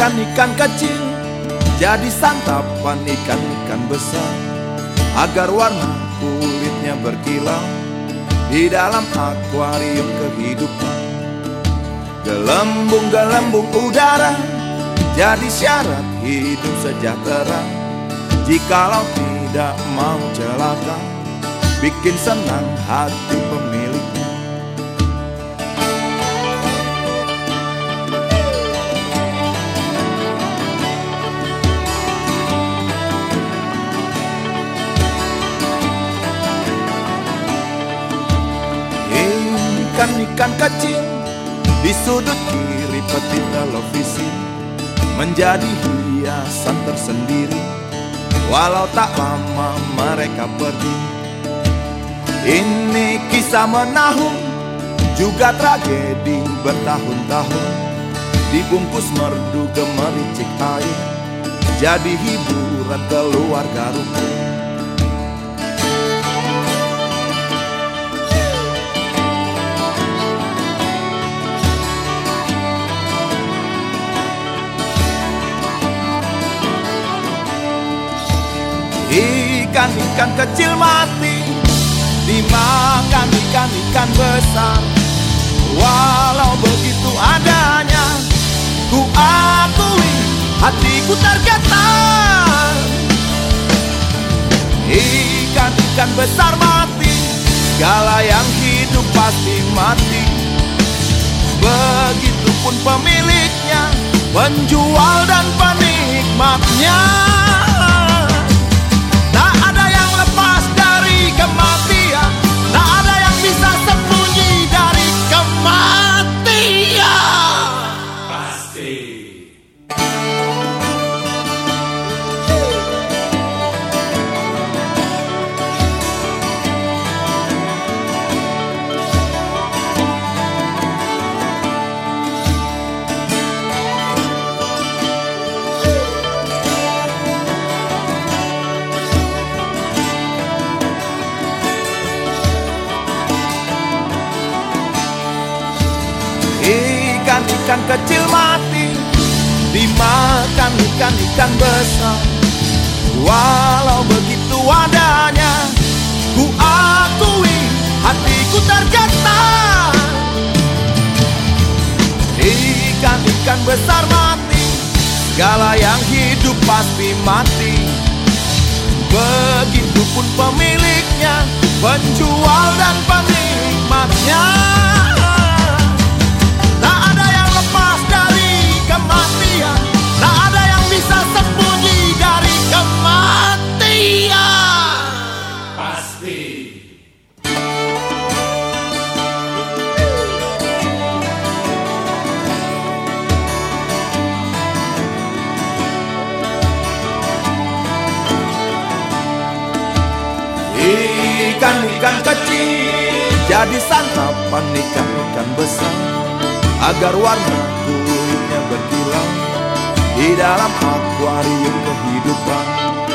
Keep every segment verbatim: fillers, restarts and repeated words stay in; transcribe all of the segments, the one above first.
Ikan-ikan kecil jadi santapan ikan-ikan besar, agar warna kulitnya berkilau di dalam akuarium kehidupan. Gelembung-gelembung udara jadi syarat hidup sejahtera. Jikalau tidak mau celaka, bikin senang hati pemiliknya. Ikan-ikan kecil di sudut kiri peti televisi menjadi hiasan tersendiri, walau tak lama mereka pergi. Ini kisah menahun, juga tragedi bertahun-tahun, dibungkus merdu gemericik air, jadi hiburan keluarga rukun. Ikan-ikan kecil mati dimakan ikan-ikan besar, walau begitu adanya ku akui hatiku tergetar. Ikan-ikan besar mati, segala yang hidup pasti mati. Begitupun pemiliknya, penjual dan penikmatnya. Kematian, tak ada yang bisa sembunyi dari kematian. Pasti. Ikan-ikan kecil mati dimakan ikan-ikan besar, walau begitu adanya ku akui hatiku tergetar. Ikan-ikan besar mati, segala yang hidup pasti mati. Begitupun pemiliknya, penjual dan penikmatnya. Kematian, tak ada yang bisa sembunyi dari kematian. Pasti. Ikan-ikan kecil jadi santapan ikan-ikan besar, agar warna kulitnya berkilau di dalam akuarium kehidupan.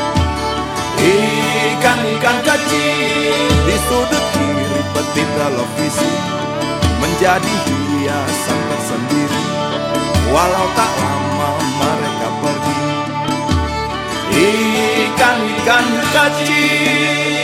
Ikan-ikan kecil di sudut kiri peti televisi menjadi hiasan tersendiri, walau tak lama mereka pergi. Ikan-ikan kecil